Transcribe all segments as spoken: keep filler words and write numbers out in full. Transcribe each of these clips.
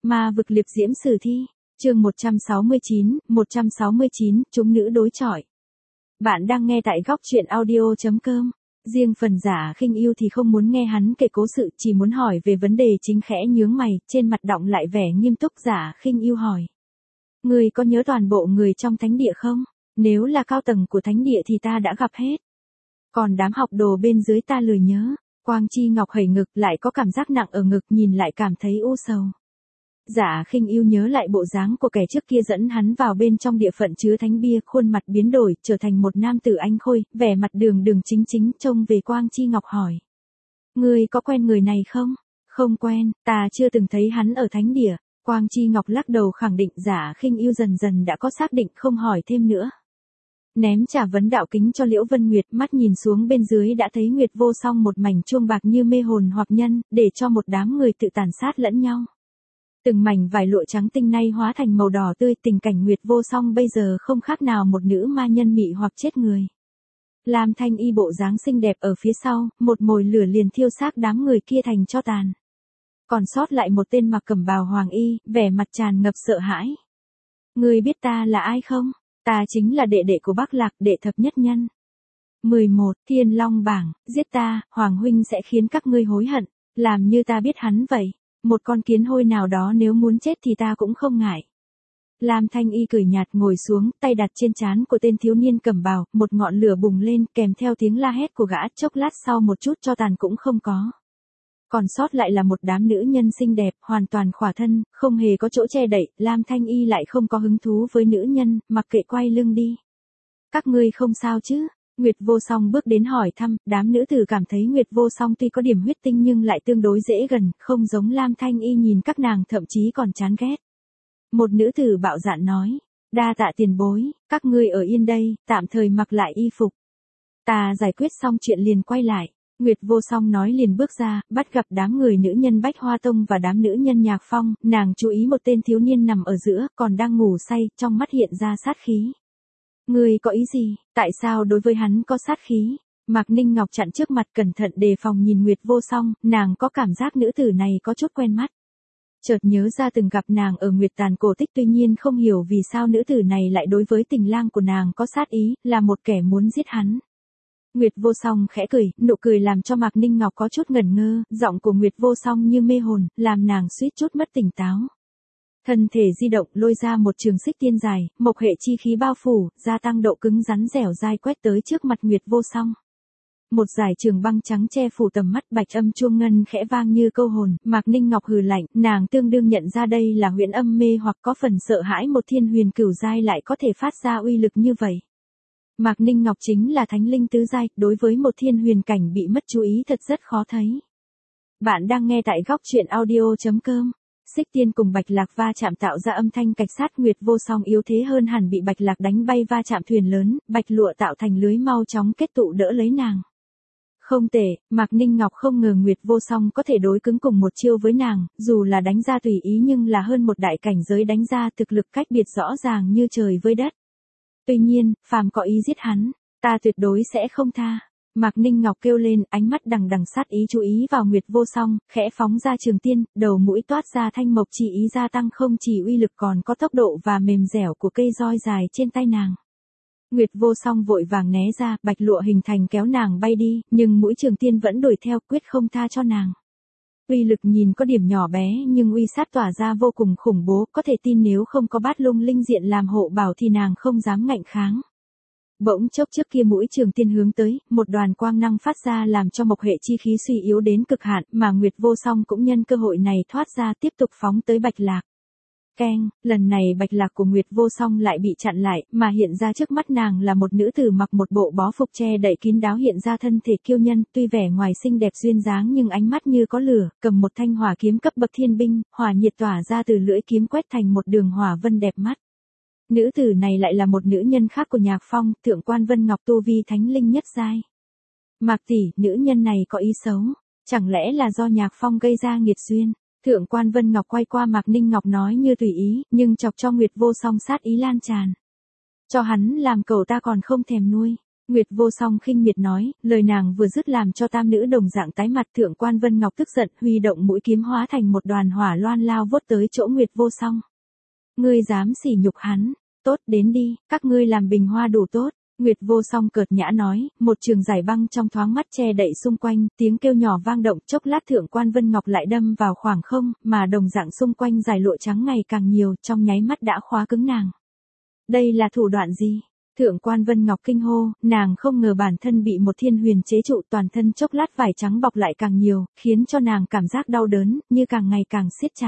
Ma vực liệp diễm sử thi, chương một trăm sáu mươi chín, một trăm sáu mươi chín, chúng nữ đối chọi. Bạn đang nghe tại góc truyện audio chấm com. Riêng phần Giả Khinh Yêu thì không muốn nghe hắn kể cố sự, chỉ muốn hỏi về vấn đề chính, khẽ nhướng mày, trên mặt đọng lại vẻ nghiêm túc. Giả Khinh Yêu hỏi: Ngươi có nhớ toàn bộ người trong thánh địa không? Nếu là cao tầng của thánh địa thì ta đã gặp hết. Còn đám học đồ bên dưới ta lười nhớ. Quang Chi Ngọc hẩy ngực, lại có cảm giác nặng ở ngực, nhìn lại cảm thấy u sầu. Giả Khinh Yêu nhớ lại bộ dáng của kẻ trước kia dẫn hắn vào bên trong địa phận chứa thánh bia, khuôn mặt biến đổi, trở thành một nam tử anh khôi, vẻ mặt đường đường chính chính, trông về Quang Chi Ngọc hỏi: Ngươi có quen người này không? Không quen, ta chưa từng thấy hắn ở thánh địa. Quang Chi Ngọc lắc đầu khẳng định. Giả Khinh Yêu dần dần đã có xác định, không hỏi thêm nữa. Ném trả vấn đạo kính cho Liễu Vân Nguyệt, mắt nhìn xuống bên dưới đã thấy Nguyệt Vô Song một mảnh chuông bạc như mê hồn hoặc nhân, để cho một đám người tự tàn sát lẫn nhau. Từng mảnh vải lụa trắng tinh nay hóa thành màu đỏ tươi, tình cảnh Nguyệt Vô Song bây giờ không khác nào một nữ ma nhân mị hoặc chết người. Lam Thanh Y bộ dáng xinh đẹp ở phía sau, một mồi lửa liền thiêu xác đám người kia thành tro tàn. Còn sót lại một tên mặc cẩm bào hoàng y, vẻ mặt tràn ngập sợ hãi. Ngươi biết ta là ai không? Ta chính là đệ đệ của Bắc Lạc, đệ thập nhất nhân. mười một. Thiên Long bảng, giết ta, Hoàng huynh sẽ khiến các ngươi hối hận, làm như ta biết hắn vậy. Một con kiến hôi nào đó nếu muốn chết thì ta cũng không ngại. Lam Thanh Y cười nhạt ngồi xuống, tay đặt trên trán của tên thiếu niên cẩm bào, một ngọn lửa bùng lên, kèm theo tiếng la hét của gã, chốc lát sau một chút tro tàn cũng không có. Còn sót lại là một đám nữ nhân xinh đẹp, hoàn toàn khỏa thân, không hề có chỗ che đậy. Lam Thanh Y lại không có hứng thú với nữ nhân, mặc kệ, quay lưng đi. Các ngươi không sao chứ? Nguyệt Vô Song bước đến hỏi thăm. Đám nữ tử cảm thấy Nguyệt Vô Song tuy có điểm huyết tinh nhưng lại tương đối dễ gần, không giống Lam Thanh Y nhìn các nàng thậm chí còn chán ghét. Một nữ tử bạo dạn nói: Đa tạ tiền bối, các ngươi ở yên đây, tạm thời mặc lại y phục. Ta giải quyết xong chuyện liền quay lại. Nguyệt Vô Song nói liền bước ra, bắt gặp đám người nữ nhân Bách Hoa Tông và đám nữ nhân Nhạc Phong, nàng chú ý một tên thiếu niên nằm ở giữa, còn đang ngủ say, trong mắt hiện ra sát khí. Ngươi có ý gì, tại sao đối với hắn có sát khí? Mạc Ninh Ngọc chặn trước mặt, cẩn thận đề phòng nhìn Nguyệt Vô Song, nàng có cảm giác nữ tử này có chút quen mắt. Chợt nhớ ra từng gặp nàng ở Nguyệt Tàn cổ tích, tuy nhiên không hiểu vì sao nữ tử này lại đối với tình lang của nàng có sát ý, là một kẻ muốn giết hắn. Nguyệt Vô Song khẽ cười, nụ cười làm cho Mạc Ninh Ngọc có chút ngẩn ngơ, giọng của Nguyệt Vô Song như mê hồn, làm nàng suýt chút mất tỉnh táo. Thân thể di động, lôi ra một trường xích tiên dài, mộc hệ chi khí bao phủ, gia tăng độ cứng rắn dẻo dai, quét tới trước mặt Nguyệt Vô Song. Một dải trường băng trắng che phủ tầm mắt, bạch âm chuông ngân khẽ vang như câu hồn. Mạc Ninh Ngọc hừ lạnh, nàng tương đương nhận ra đây là huyễn âm mê hoặc có phần sợ hãi một thiên huyền cửu giai lại có thể phát ra uy lực như vậy. Mạc Ninh Ngọc chính là thánh linh tứ giai, đối với một thiên huyền cảnh bị mất chú ý thật rất khó thấy. Bạn đang nghe tại góc truyện audio chấm com. Xích tiên cùng Bạch Lạc va chạm tạo ra âm thanh cạch sát. Nguyệt Vô Song yếu thế hơn hẳn, bị Bạch Lạc đánh bay va chạm thuyền lớn, bạch lụa tạo thành lưới mau chóng kết tụ đỡ lấy nàng. Không tệ, Mạc Ninh Ngọc không ngờ Nguyệt Vô Song có thể đối cứng cùng một chiêu với nàng, dù là đánh ra tùy ý nhưng là hơn một đại cảnh giới đánh ra, thực lực cách biệt rõ ràng như trời với đất. Tuy nhiên, phàm có ý giết hắn, ta tuyệt đối sẽ không tha. Mạc Ninh Ngọc kêu lên, ánh mắt đằng đằng sát ý chú ý vào Nguyệt Vô Song, khẽ phóng ra trường tiên, đầu mũi toát ra thanh mộc chỉ ý gia tăng không chỉ uy lực còn có tốc độ và mềm dẻo của cây roi dài trên tay nàng. Nguyệt Vô Song vội vàng né ra, bạch lụa hình thành kéo nàng bay đi, nhưng mũi trường tiên vẫn đuổi theo, quyết không tha cho nàng. Uy lực nhìn có điểm nhỏ bé nhưng uy sát tỏa ra vô cùng khủng bố, có thể tin nếu không có Bát Lung linh diện làm hộ bảo thì nàng không dám ngạnh kháng. Bỗng chốc trước kia mũi trường tiên hướng tới, một đoàn quang năng phát ra làm cho mộc hệ chi khí suy yếu đến cực hạn, mà Nguyệt Vô Song cũng nhân cơ hội này thoát ra, tiếp tục phóng tới Bạch Lạc. Keng, lần này Bạch Lạc của Nguyệt Vô Song lại bị chặn lại, mà hiện ra trước mắt nàng là một nữ tử mặc một bộ bó phục che đậy kín đáo, hiện ra thân thể kiêu nhân, tuy vẻ ngoài xinh đẹp duyên dáng nhưng ánh mắt như có lửa, cầm một thanh hỏa kiếm cấp bậc thiên binh, hỏa nhiệt tỏa ra từ lưỡi kiếm quét thành một đường hỏa vân đẹp mắt. Nữ tử này lại là một nữ nhân khác của Nhạc Phong, Thượng Quan Vân Ngọc tu vi thánh linh nhất giai. Mạc tỷ, nữ nhân này có ý xấu, chẳng lẽ là do Nhạc Phong gây ra nghiệt duyên? Thượng Quan Vân Ngọc quay qua Mạc Ninh Ngọc nói như tùy ý, nhưng chọc cho Nguyệt Vô Song sát ý lan tràn. Cho hắn làm cậu ta còn không thèm nuôi. Nguyệt Vô Song khinh miệt nói, lời nàng vừa dứt làm cho tam nữ đồng dạng tái mặt. Thượng quan Vân Ngọc tức giận, huy động mũi kiếm hóa thành một đoàn hỏa loan lao vút tới chỗ Nguyệt Vô Song. Ngươi dám sỉ nhục hắn, tốt đến đi, các ngươi làm bình hoa đủ tốt. Nguyệt Vô Song cợt nhã nói, một trường giải băng trong thoáng mắt che đậy xung quanh, tiếng kêu nhỏ vang động. Chốc lát Thượng quan Vân Ngọc lại đâm vào khoảng không, mà đồng dạng xung quanh giải lụa trắng ngày càng nhiều, trong nháy mắt đã khóa cứng nàng. Đây là thủ đoạn gì? Thượng quan Vân Ngọc kinh hô, nàng không ngờ bản thân bị một thiên huyền chế trụ, toàn thân chốc lát vải trắng bọc lại càng nhiều, khiến cho nàng cảm giác đau đớn, như càng ngày càng siết chặt.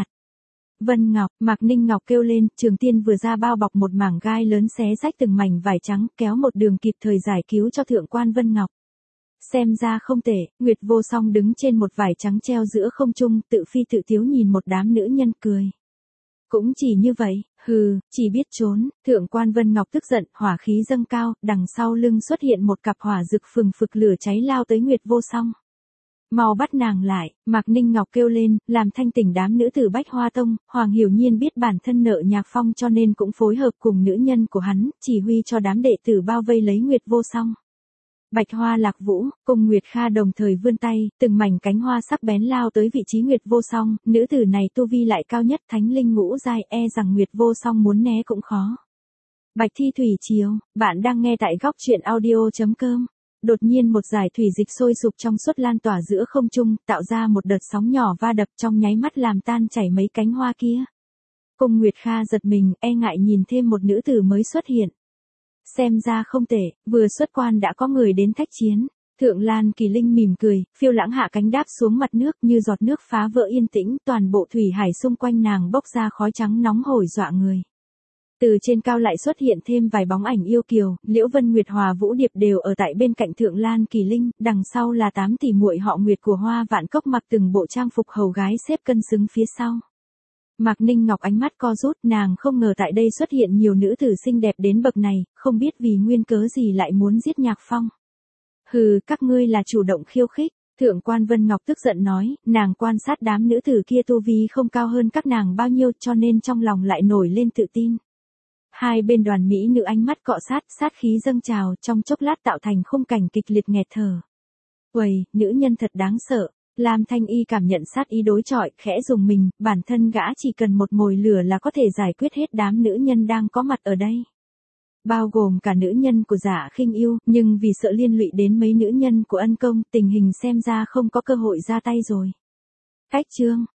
Vân Ngọc, Mạc Ninh Ngọc kêu lên, Trường Tiên vừa ra bao bọc một mảng gai lớn xé rách từng mảnh vải trắng, kéo một đường kịp thời giải cứu cho Thượng quan Vân Ngọc. Xem ra không tệ, Nguyệt Vô Song đứng trên một vải trắng treo giữa không trung, tự phi tự tiếu nhìn một đám nữ nhân cười. Cũng chỉ như vậy, hừ, chỉ biết trốn. Thượng quan Vân Ngọc tức giận, hỏa khí dâng cao, đằng sau lưng xuất hiện một cặp hỏa rực phừng phực lửa cháy lao tới Nguyệt Vô Song. Mau bắt nàng lại, Mạc Ninh Ngọc kêu lên, làm thanh tỉnh đám nữ tử Bách Hoa Tông. Hoàng Hiểu Nhiên biết bản thân nợ Nhạc Phong cho nên cũng phối hợp cùng nữ nhân của hắn, chỉ huy cho đám đệ tử bao vây lấy Nguyệt Vô Song. Bạch Hoa Lạc Vũ, cùng Nguyệt Kha đồng thời vươn tay, từng mảnh cánh hoa sắc bén lao tới vị trí Nguyệt Vô Song. Nữ tử này tu vi lại cao nhất thánh linh ngũ giai, e rằng Nguyệt Vô Song muốn né cũng khó. Bạch Thi Thủy Triều, bạn đang nghe tại góc truyện audio chấm com. Đột nhiên một dải thủy dịch sôi sục trong suốt lan tỏa giữa không trung, tạo ra một đợt sóng nhỏ va đập, trong nháy mắt làm tan chảy mấy cánh hoa kia. Cùng Nguyệt Kha giật mình, e ngại nhìn thêm một nữ tử mới xuất hiện. Xem ra không tệ, vừa xuất quan đã có người đến thách chiến. Thượng Lan Kỳ Linh mỉm cười, phiêu lãng hạ cánh đáp xuống mặt nước, như giọt nước phá vỡ yên tĩnh, toàn bộ thủy hải xung quanh nàng bốc ra khói trắng nóng hổi dọa người. Từ trên cao lại xuất hiện thêm vài bóng ảnh yêu kiều, Liễu Vân Nguyệt Hòa Vũ Điệp đều ở tại bên cạnh Thượng Lan Kỳ Linh, đằng sau là tám tỷ muội họ Nguyệt của Hoa Vạn Cốc mặc từng bộ trang phục hầu gái xếp cân xứng phía sau. Mạc Ninh Ngọc ánh mắt co rút, nàng không ngờ tại đây xuất hiện nhiều nữ tử xinh đẹp đến bậc này, không biết vì nguyên cớ gì lại muốn giết Nhạc Phong. Hừ, các ngươi là chủ động khiêu khích. Thượng quan Vân Ngọc tức giận nói, nàng quan sát đám nữ tử kia tu vi không cao hơn các nàng bao nhiêu, cho nên trong lòng lại nổi lên tự tin. Hai bên đoàn mỹ nữ ánh mắt cọ sát, sát khí dâng trào, trong chốc lát tạo thành khung cảnh kịch liệt nghẹt thở. Uầy, nữ nhân thật đáng sợ. Lam Thanh Y cảm nhận sát ý đối chọi, khẽ dùng mình, bản thân gã chỉ cần một mồi lửa là có thể giải quyết hết đám nữ nhân đang có mặt ở đây. Bao gồm cả nữ nhân của Giả Khinh Yêu, nhưng vì sợ liên lụy đến mấy nữ nhân của Ân Công, tình hình xem ra không có cơ hội ra tay rồi. Cách chương,